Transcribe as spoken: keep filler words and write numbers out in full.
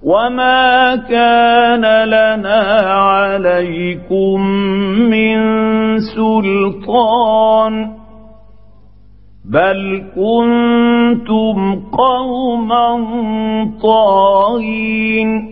وما كان لنا عليكم من سلطان بل كنتم قوما طاغين